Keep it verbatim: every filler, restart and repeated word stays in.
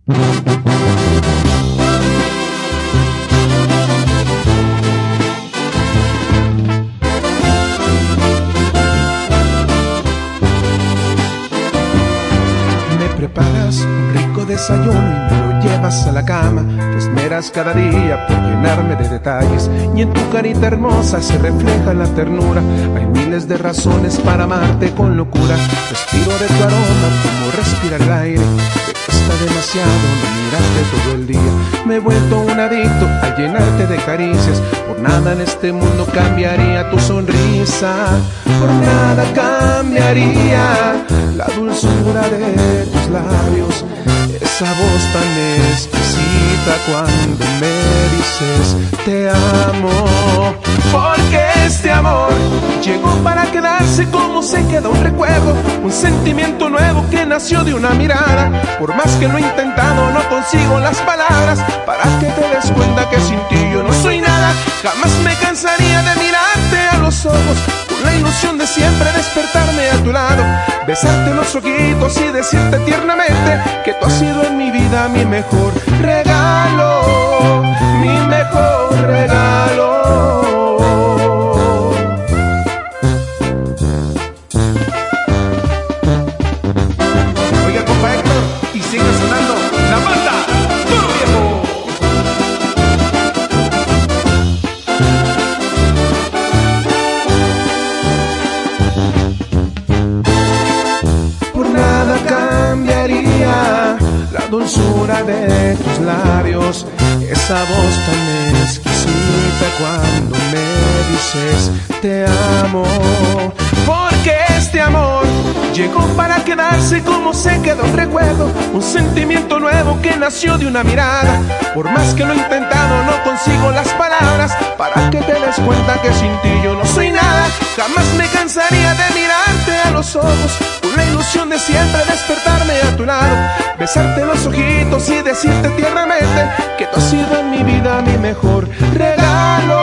Preparas un rico desayuno y me lo llevas a la cama. Te esmeras cada día por llenarme de detalles y en tu carita hermosa se refleja la ternura. Hay miles de razones para amarte con locura. Respiro de tu aroma como respira el aire. Me cuesta demasiado no mirarte todo el día. Me he vuelto un adicto a llenarte de caricias. Por nada en este mundo cambiaría tu sonrisa. Por nada cambiaría la dulzura de tus labios, esa voz tan exquisita cuando me dices te amo. Porque este amor llegó para quedarse como se queda un recuerdo, un sentimiento nuevo que nació de una mirada. Por más que lo he intentado no consigo las palabras para que te des cuenta que sin ti yo no soy nada. Jamás me cansaría de mirarte a los ojos con la ilusión de siempre despertarme a tu lado, besarte los ojitos y decirte tiernamente que tú has sido en mi vida mi mejor regalo, mi mejor regalo. Oiga, compa Héctor, y sigue sonando la banda Duro Viejo. Por nada cambiaría la dulzura de tus labios, esa voz tan exquisita cuando me dices te amo. Porque este amor llegó para quedarse como se quedó un recuerdo, un sentimiento nuevo que nació de una mirada. Por más que lo he intentado no consigo las palabras para que te des cuenta que sin ti yo no soy nada. Jamás me cansaría de mirarte a los ojos con la ilusión de siempre despertarme a tu lado, besarte los ojitos y decirte tiernamente que tú has sido en mi vida mi mejor regalo.